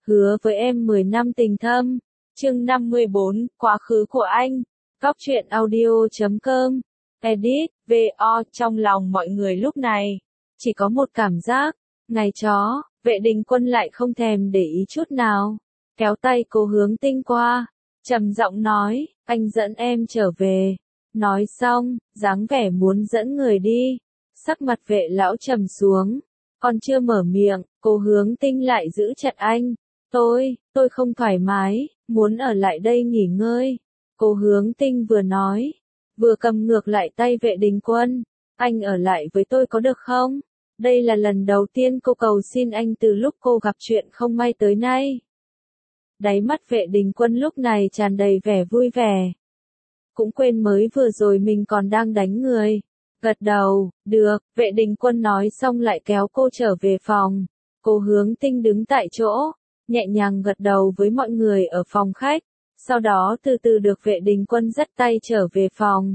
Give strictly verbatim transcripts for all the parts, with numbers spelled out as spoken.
hứa với em mười năm tình thâm. Chương năm mươi bốn, quá khứ của anh. Góc truyện audio chấm com. Edit, vê o. Trong lòng mọi người lúc này, chỉ có một cảm giác, ngày chó, Vệ Đình Quân lại không thèm để ý chút nào. Kéo tay cô Hướng Tinh qua, trầm giọng nói, anh dẫn em trở về. Nói xong, dáng vẻ muốn dẫn người đi. Sắc mặt Vệ lão trầm xuống. Còn chưa mở miệng, cô Hướng Tinh lại giữ chặt anh. Tôi, tôi không thoải mái, muốn ở lại đây nghỉ ngơi. Cô Hướng Tinh vừa nói, vừa cầm ngược lại tay Vệ Đình Quân. Anh ở lại với tôi có được không? Đây là lần đầu tiên cô cầu xin anh từ lúc cô gặp chuyện không may tới nay. Đáy mắt Vệ Đình Quân lúc này tràn đầy vẻ vui vẻ. Cũng quên mới vừa rồi mình còn đang đánh người. Gật đầu, được, Vệ Đình Quân nói xong lại kéo cô trở về phòng. Cô Hướng Tinh đứng tại chỗ, nhẹ nhàng gật đầu với mọi người ở phòng khách. Sau đó từ từ được Vệ Đình Quân dắt tay trở về phòng.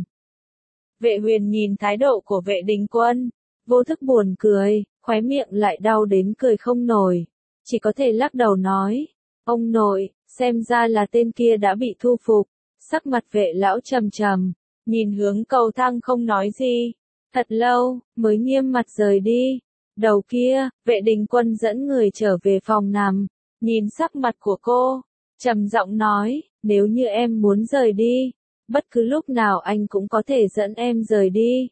Vệ Huyền nhìn thái độ của Vệ Đình Quân, vô thức buồn cười, khóe miệng lại đau đến cười không nổi. Chỉ có thể lắc đầu nói, ông nội, xem ra là tên kia đã bị thu phục. Sắc mặt Vệ lão trầm trầm, nhìn hướng cầu thang không nói gì. Thật lâu, mới nghiêm mặt rời đi. Đầu kia, Vệ Đình Quân dẫn người trở về phòng nằm, nhìn sắc mặt của cô, trầm giọng nói, nếu như em muốn rời đi, bất cứ lúc nào anh cũng có thể dẫn em rời đi.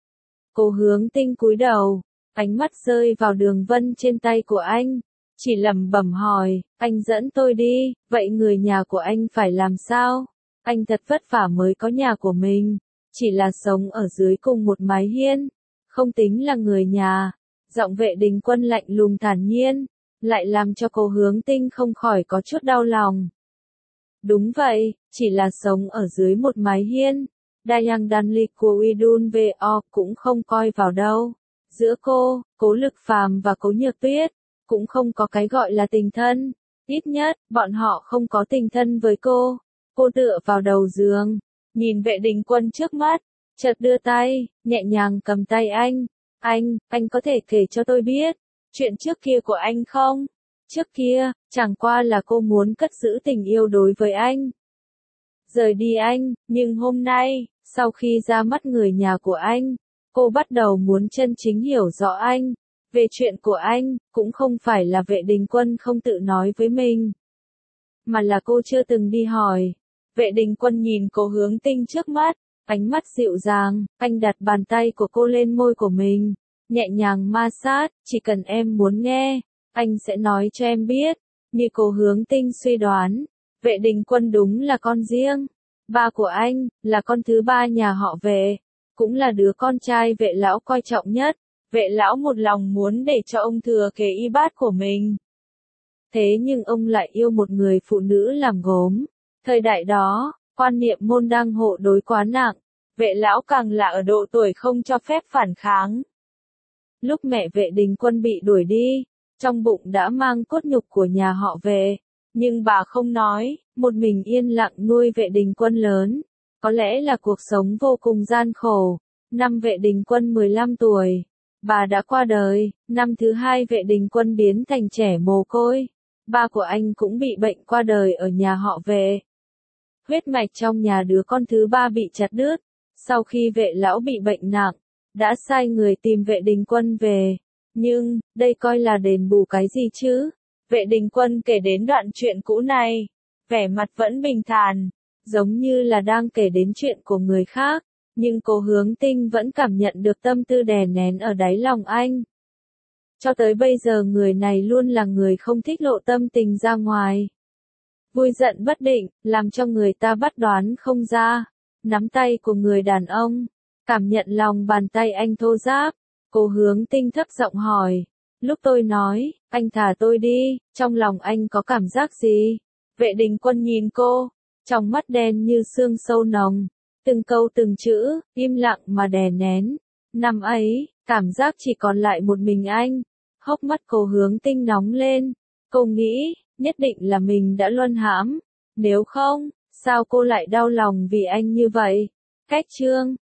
Cô Hướng Tinh cúi đầu, ánh mắt rơi vào đường vân trên tay của anh, chỉ lẩm bẩm hỏi, anh dẫn tôi đi, vậy người nhà của anh phải làm sao? Anh thật vất vả mới có nhà của mình, chỉ là sống ở dưới cùng một mái hiên, không tính là người nhà. Giọng Vệ Đình Quân lạnh lùng thản nhiên, lại làm cho cô Hướng Tinh không khỏi có chút đau lòng. Đúng vậy, chỉ là sống ở dưới một mái hiên. Dayang Danlik của Idun Vo cũng không coi vào đâu. Giữa cô, Cố Lực Phàm và Cố Nhược Tuyết, cũng không có cái gọi là tình thân. Ít nhất, bọn họ không có tình thân với cô. Cô tựa vào đầu giường, nhìn Vệ Đình Quân trước mắt, chợt đưa tay, nhẹ nhàng cầm tay anh. Anh, anh có thể kể cho tôi biết, chuyện trước kia của anh không? Trước kia, chẳng qua là cô muốn cất giữ tình yêu đối với anh. Rời đi anh, nhưng hôm nay, sau khi ra mắt người nhà của anh, cô bắt đầu muốn chân chính hiểu rõ anh. Về chuyện của anh, cũng không phải là Vệ Đình Quân không tự nói với mình, mà là cô chưa từng đi hỏi. Vệ Đình Quân nhìn cô Hướng Tinh trước mắt, ánh mắt dịu dàng, anh đặt bàn tay của cô lên môi của mình, nhẹ nhàng ma sát, chỉ cần em muốn nghe, anh sẽ nói cho em biết. Như cô Hướng Tinh suy đoán, Vệ Đình Quân đúng là con riêng. Ba của anh, là con thứ ba nhà họ Vệ, cũng là đứa con trai Vệ lão coi trọng nhất. Vệ lão một lòng muốn để cho ông thừa kế y bát của mình. Thế nhưng ông lại yêu một người phụ nữ làm gốm. Thời đại đó, quan niệm môn đăng hộ đối quá nặng, Vệ lão càng là ở độ tuổi không cho phép phản kháng. Lúc mẹ Vệ Đình Quân bị đuổi đi, trong bụng đã mang cốt nhục của nhà họ Vệ, nhưng bà không nói, một mình yên lặng nuôi Vệ Đình Quân lớn. Có lẽ là cuộc sống vô cùng gian khổ. Năm Vệ Đình Quân mười lăm tuổi, bà đã qua đời. Năm thứ hai Vệ Đình Quân biến thành trẻ mồ côi. Ba của anh cũng bị bệnh qua đời ở nhà họ Vệ. Huyết mạch trong nhà đứa con thứ ba bị chặt đứt. Sau khi Vệ lão bị bệnh nặng, đã sai người tìm Vệ Đình Quân về. Nhưng, đây coi là đền bù cái gì chứ? Vệ Đình Quân kể đến đoạn chuyện cũ này, vẻ mặt vẫn bình thản, giống như là đang kể đến chuyện của người khác, nhưng cô Hướng Tinh vẫn cảm nhận được tâm tư đè nén ở đáy lòng anh. Cho tới bây giờ người này luôn là người không thích lộ tâm tình ra ngoài. Vui giận bất định, làm cho người ta bắt đoán không ra. Nắm tay của người đàn ông, cảm nhận lòng bàn tay anh thô ráp. Cô Hướng Tinh thấp giọng hỏi, lúc tôi nói, anh thả tôi đi, trong lòng anh có cảm giác gì? Vệ Đình Quân nhìn cô, trong mắt đen như xương sâu nồng, từng câu từng chữ, im lặng mà đè nén. Năm ấy, cảm giác chỉ còn lại một mình anh. Hốc mắt cô Hướng Tinh nóng lên, cô nghĩ, nhất định là mình đã luân hãm. Nếu không, sao cô lại đau lòng vì anh như vậy? Cách chương